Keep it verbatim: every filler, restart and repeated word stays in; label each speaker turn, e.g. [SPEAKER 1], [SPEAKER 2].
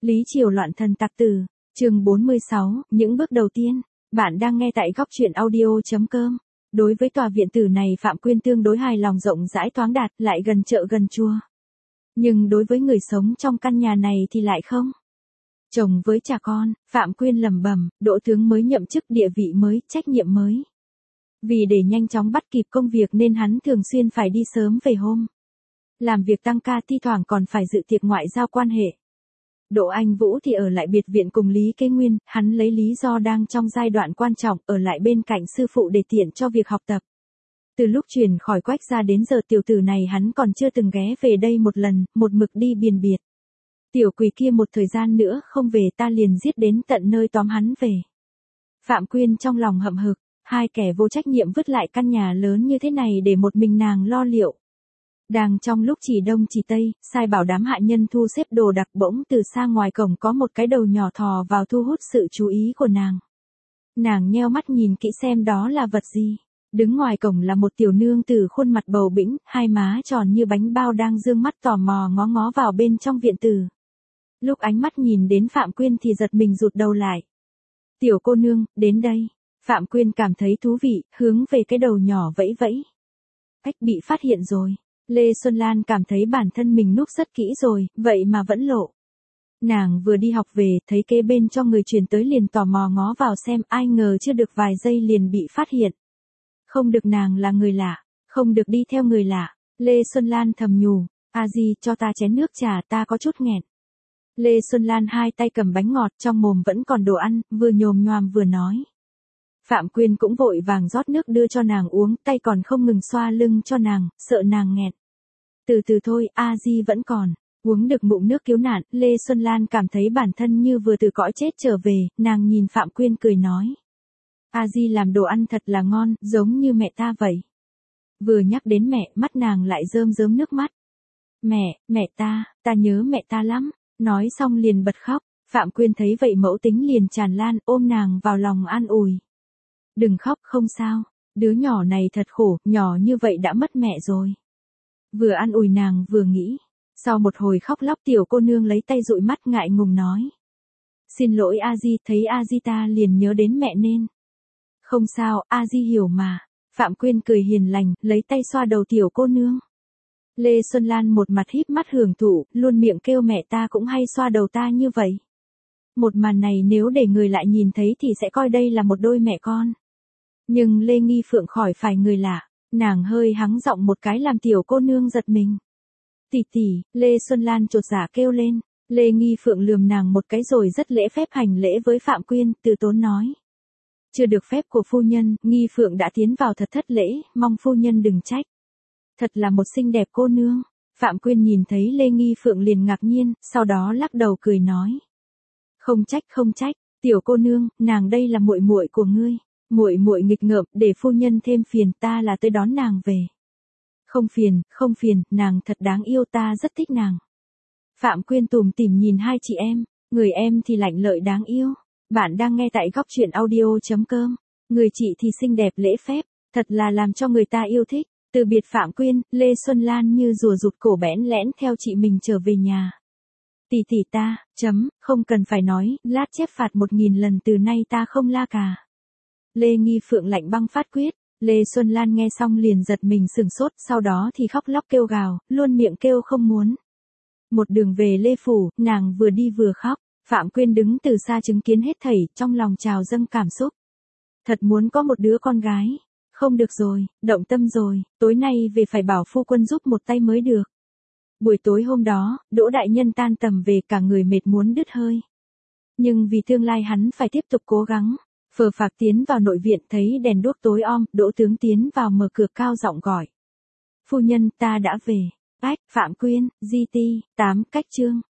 [SPEAKER 1] Lý Triều loạn thần tặc tử, chương bốn mươi sáu, những bước đầu tiên. Bạn đang nghe tại góc truyện audio.com. Đối với tòa viện tử này Phạm Quyên tương đối hài lòng, rộng rãi thoáng đạt, lại gần chợ gần chùa. Nhưng đối với người sống trong căn nhà này thì lại không. Chồng với cha con, Phạm Quyên lẩm bẩm, đỗ tướng mới nhậm chức, địa vị mới, trách nhiệm mới. Vì để nhanh chóng bắt kịp công việc nên hắn thường xuyên phải đi sớm về hôm. Làm việc tăng ca, thi thoảng còn phải dự tiệc ngoại giao quan hệ. Đỗ Anh Vũ thì ở lại biệt viện cùng Lý Kế Nguyên, hắn lấy lý do đang trong giai đoạn quan trọng ở lại bên cạnh sư phụ để tiện cho việc học tập. Từ lúc chuyển khỏi Quách gia đến giờ tiểu tử này hắn còn chưa từng ghé về đây một lần, một mực đi biền biệt. Tiểu quỷ kia một thời gian nữa không về ta liền giết đến tận nơi tóm hắn về. Phạm Quyên trong lòng hậm hực, hai kẻ vô trách nhiệm vứt lại căn nhà lớn như thế này để một mình nàng lo liệu. Đang trong lúc chỉ đông chỉ tây, sai bảo đám hạ nhân thu xếp đồ đạc, bỗng từ xa ngoài cổng có một cái đầu nhỏ thò vào thu hút sự chú ý của nàng. Nàng nheo mắt nhìn kỹ xem đó là vật gì. Đứng ngoài cổng là một tiểu nương tử khuôn mặt bầu bĩnh, hai má tròn như bánh bao đang dương mắt tò mò ngó ngó vào bên trong viện tử. Lúc ánh mắt nhìn đến Phạm Quyên thì giật mình rụt đầu lại. Tiểu cô nương, đến đây. Phạm Quyên cảm thấy thú vị, hướng về cái đầu nhỏ vẫy vẫy. Cách bị phát hiện rồi. Lê Xuân Lan cảm thấy bản thân mình núp rất kỹ rồi, vậy mà vẫn lộ. Nàng vừa đi học về, thấy kế bên cho người truyền tới liền tò mò ngó vào xem, ai ngờ chưa được vài giây liền bị phát hiện. Không được, nàng là người lạ, không được đi theo người lạ. Lê Xuân Lan thầm nhủ, a di cho ta chén nước trà, ta có chút nghẹn. Lê Xuân Lan hai tay cầm bánh ngọt, trong mồm vẫn còn đồ ăn, vừa nhồm nhoàm vừa nói. Phạm Quyên cũng vội vàng rót nước đưa cho nàng uống, tay còn không ngừng xoa lưng cho nàng, sợ nàng nghẹn. Từ từ thôi, a di vẫn còn. Uống được ngụm nước cứu nạn, Lê Xuân Lan cảm thấy bản thân như vừa từ cõi chết trở về, nàng nhìn Phạm Quyên cười nói. A di làm đồ ăn thật là ngon, giống như mẹ ta vậy. Vừa nhắc đến mẹ, mắt nàng lại rơm rớm nước mắt. Mẹ, mẹ ta, ta nhớ mẹ ta lắm. Nói xong liền bật khóc. Phạm Quyên thấy vậy mẫu tính liền tràn lan, ôm nàng vào lòng an ủi. Đừng khóc, không sao. Đứa nhỏ này thật khổ, nhỏ như vậy đã mất mẹ rồi. Vừa an ủi nàng vừa nghĩ. Sau một hồi khóc lóc tiểu cô nương lấy tay dụi mắt ngại ngùng nói. Xin lỗi a di, thấy a di ta liền nhớ đến mẹ nên. Không sao, a di hiểu mà. Phạm Quyên cười hiền lành, lấy tay xoa đầu tiểu cô nương. Lê Xuân Lan một mặt híp mắt hưởng thụ, luôn miệng kêu mẹ ta cũng hay xoa đầu ta như vậy. Một màn này nếu để người lại nhìn thấy thì sẽ coi đây là một đôi mẹ con. Nhưng Lê Nghi Phượng khỏi phải người lạ, nàng hơi hắng giọng một cái làm tiểu cô nương giật mình. Tỷ tỷ, Lê Xuân Lan chột dạ kêu lên. Lê Nghi Phượng lườm nàng một cái rồi rất lễ phép hành lễ với Phạm Quyên, từ tốn nói. Chưa được phép của phu nhân, Nghi Phượng đã tiến vào thật thất lễ, mong phu nhân đừng trách. Thật là một xinh đẹp cô nương. Phạm Quyên nhìn thấy Lê Nghi Phượng liền ngạc nhiên, sau đó lắc đầu cười nói. Không trách không trách, tiểu cô nương, nàng đây là muội muội của ngươi. Muội muội nghịch ngợm, để phu nhân thêm phiền, ta là tới đón nàng về. Không phiền, không phiền, nàng thật đáng yêu, ta rất thích nàng. Phạm Quyên tủm tỉm nhìn hai chị em, người em thì lạnh lợi đáng yêu. Bạn đang nghe tại góc truyện audio.com. Người chị thì xinh đẹp lễ phép, thật là làm cho người ta yêu thích. Từ biệt Phạm Quyên, Lê Xuân Lan như rùa rụt cổ bẽn lẽn theo chị mình trở về nhà. Tỷ tỷ ta, chấm, không cần phải nói, lát chép phạt một nghìn lần, từ nay ta không la cà. Lê Nghi Phượng lạnh băng phát quyết. Lê Xuân Lan nghe xong liền giật mình sừng sốt, sau đó thì khóc lóc kêu gào, luôn miệng kêu không muốn. Một đường về Lê Phủ, nàng vừa đi vừa khóc. Phạm Quyên đứng từ xa chứng kiến hết thảy, trong lòng trào dâng cảm xúc. Thật muốn có một đứa con gái. Không được rồi, động tâm rồi, tối nay về phải bảo phu quân giúp một tay mới được. Buổi tối hôm đó, Đỗ đại nhân tan tầm về, cả người mệt muốn đứt hơi. Nhưng vì tương lai hắn phải tiếp tục cố gắng. Phờ phạc tiến vào nội viện thấy đèn đuốc tối om, Đỗ tướng tiến vào mở cửa cao giọng gọi. Phu nhân, ta đã về. Ách, Phạm Quyên, Di Ti, tám cách chương.